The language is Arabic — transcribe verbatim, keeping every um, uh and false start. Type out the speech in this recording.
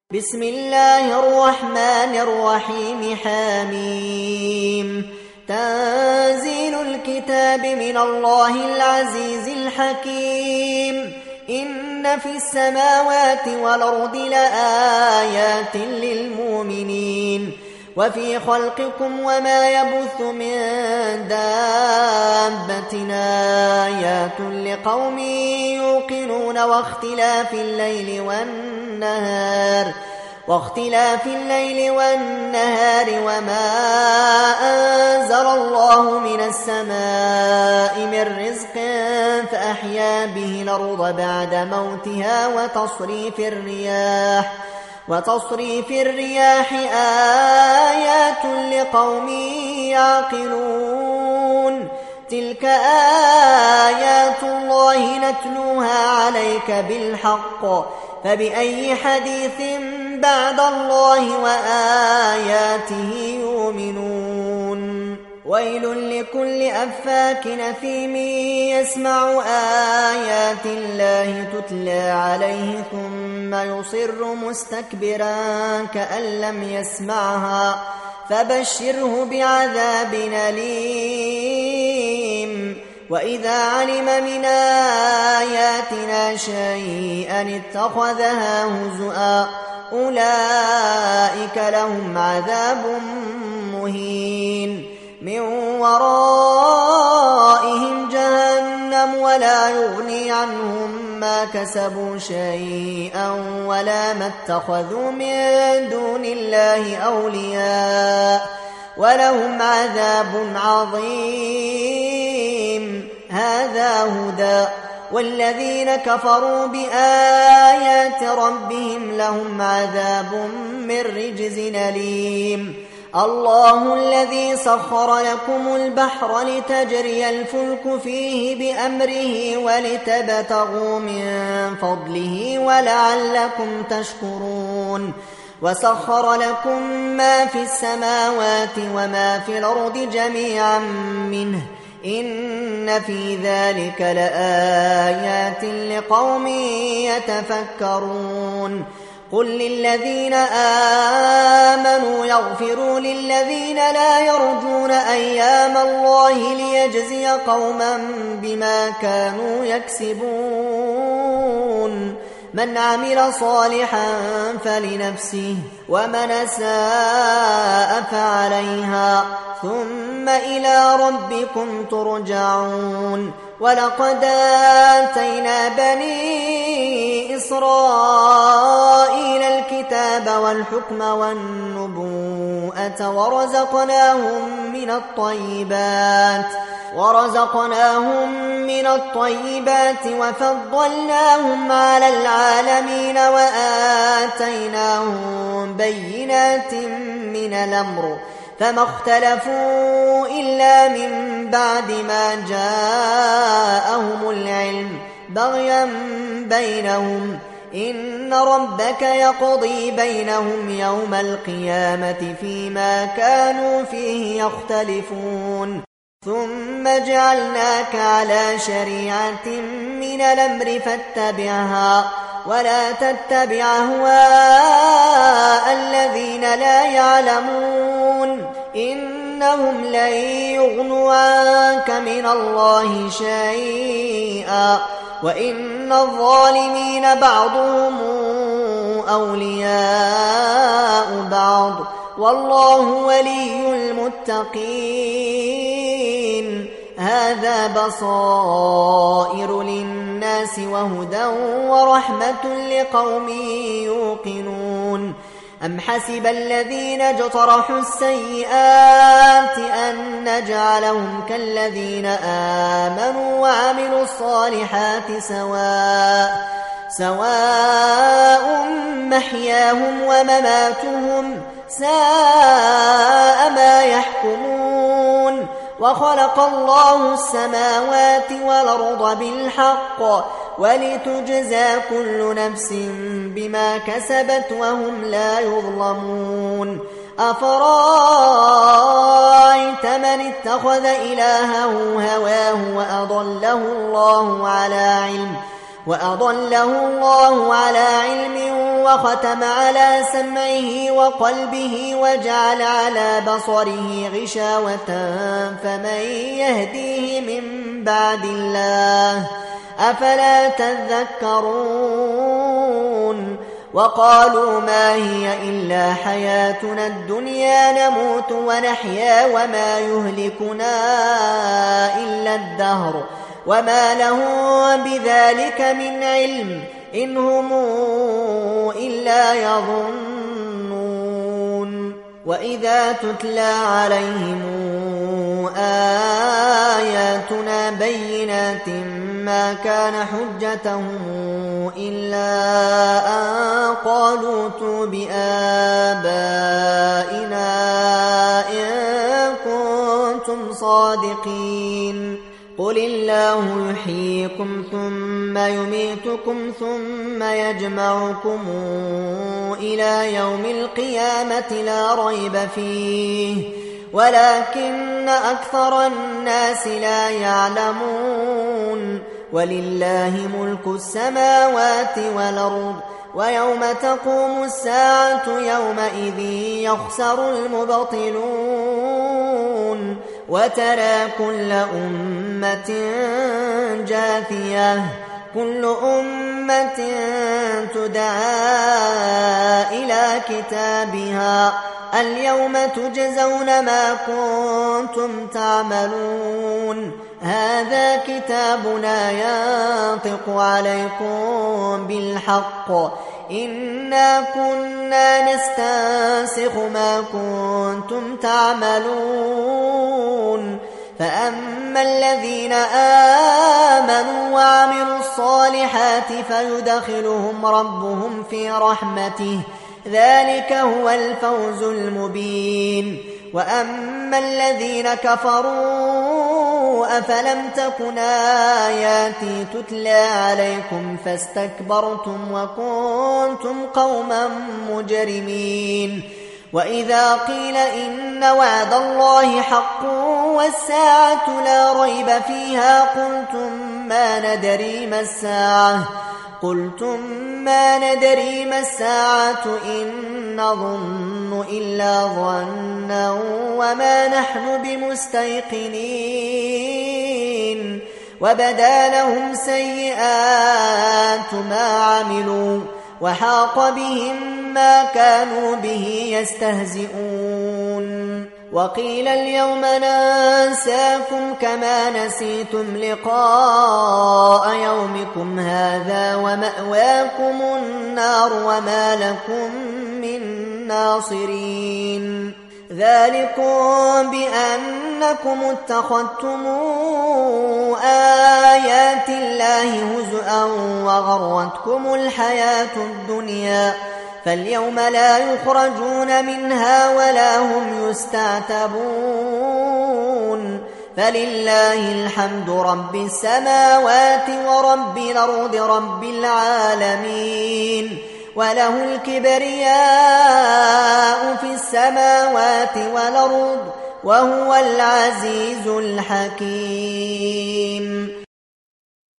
بسم الله الرحمن الرحيم. حميم. تنزيل الكتاب من الله العزيز الحكيم. إن في السماوات والأرض لآيات للمؤمنين وفي خلقكم وما يبث من دابة آيات لقوم يوقنون واختلاف الليل والنهار واختلاف الليل والنهار وما أنزل الله من السماء من رزق فأحيا به الأرض بعد موتها وتصريف الرياح وتصريف الرياح آيات لقوم يعقلون. تلك آيات الله نتلوها عليك بالحق فبأي حديث بعد الله وآياته يؤمنون. ويل لكل أفاك أثيم يسمع آيات الله تتلى عليه ثم يصر مستكبرا كأن لم يسمعها فبشره بعذاب أليم. وإذا علم من آياتنا شيئا اتخذها هزؤا أولئك لهم عذاب مهين من ورائهم جهنم ولا يغني عنهم ما كسبوا شيئا ولا ما اتخذوا من دون الله أولياء ولهم عذاب عظيم. هذا هدى والذين كفروا بآيات ربهم لهم عذاب من رجز أليم. الله الذي سخر لكم البحر لتجري الفلك فيه بأمره ولتبتغوا من فضله ولعلكم تشكرون. وسخر لكم ما في السماوات وما في الأرض جميعا منه إن في ذلك لآيات لقوم يتفكرون. قل للذين آمنوا يغفروا للذين لا يرجون أيام الله ليجزي قوما بما كانوا يكسبون. من عمل صالحا فلنفسه ومن أساء فعليها ثم إلى ربكم ترجعون. ولقد آتينا بني إسرائيل الكتاب والحكم والنبوءة ورزقناهم من الطيبات ورزقناهم من الطيبات وفضلناهم على العالمين وآتيناهم بينات من الأمر فما اختلفوا إلا من بعد ما جاءهم العلم بغيا بينهم. إن ربك يقضي بينهم يوم القيامة فيما كانوا فيه يختلفون. ثم جعلناك على شريعة من الأمر فاتبعها ولا تتبع أهواء الذين لا يعلمون إنهم لن يغنوا عنك من الله شيئا وإن الظالمين بعضهم أولياء بعض والله ولي المتقين. هذا بصائر للناس وهدى ورحمة لقوم يوقنون. أم حسب الذين اجترحوا السيئات أن نجعلهم كالذين آمنوا وعملوا الصالحات سواء سواء محياهم ومماتهم ساء ما يحكمون. وخلق الله السماوات والأرض بالحق ولتجزى كل نفس بما كسبت وهم لا يظلمون. أفرأيت من اتخذ إلهه هواه وأضله الله على علم وأضله الله على علم وختم على سمعه وقلبه وجعل على بصره غشاوة فمن يهديه من بعد الله أفلا تذكرون وقالوا ما هي إلا حياتنا الدنيا نموت ونحيا وما يهلكنا إلا الدهر وما لهم بذلك من علم إن هم إلا يظنون وإذا تتلى عليهم آياتنا بينات ما كان حجتهم إلا أن قالوا ائتوا بآبائنا إن كنتم صادقين قل الله يحييكم ثم يميتكم ثم يجمعكم إلى يوم القيامة لا ريب فيه ولكن أكثر الناس لا يعلمون ولله ملك السماوات والأرض ويوم تقوم الساعة يومئذ يخسر المبطلون وترى كل أمة جاثية كل أمة تدعى إلى كتابها اليوم تجزون ما كنتم تعملون هذا كتابنا ينطق عليكم بالحق إنا كنا نستنسخ ما كنتم تعملون فأما الذين آمنوا وعملوا الصالحات فيدخلهم ربهم في رحمته ذلك هو الفوز المبين وأما الذين كفروا أفلم تكن آياتي تتلى عليكم فاستكبرتم وكنتم قوما مجرمين وإذا قيل إن وعد الله حق والساعة لا ريب فيها قلتم ما ندري ما الساعة قلتم ما ندري ما الساعة إن نظن إلا ظنا وما نحن بمستيقنين وبدا لهم سيئات ما عملوا وحاق بهم ما كانوا به يستهزئون وقيل اليوم ننساكم كما نسيتم لقاء يومكم هذا ومأواكم النار وما لكم من ناصرين ذلكم بأنكم اتخذتم آيات الله هزءا وغرتكم الحياة الدنيا فاليوم لا يخرجون منها ولا هم يستعتبون فلله الحمد رب السماوات ورب الأرض رب العالمين وله الكبرياء في السماوات والأرض وهو العزيز الحكيم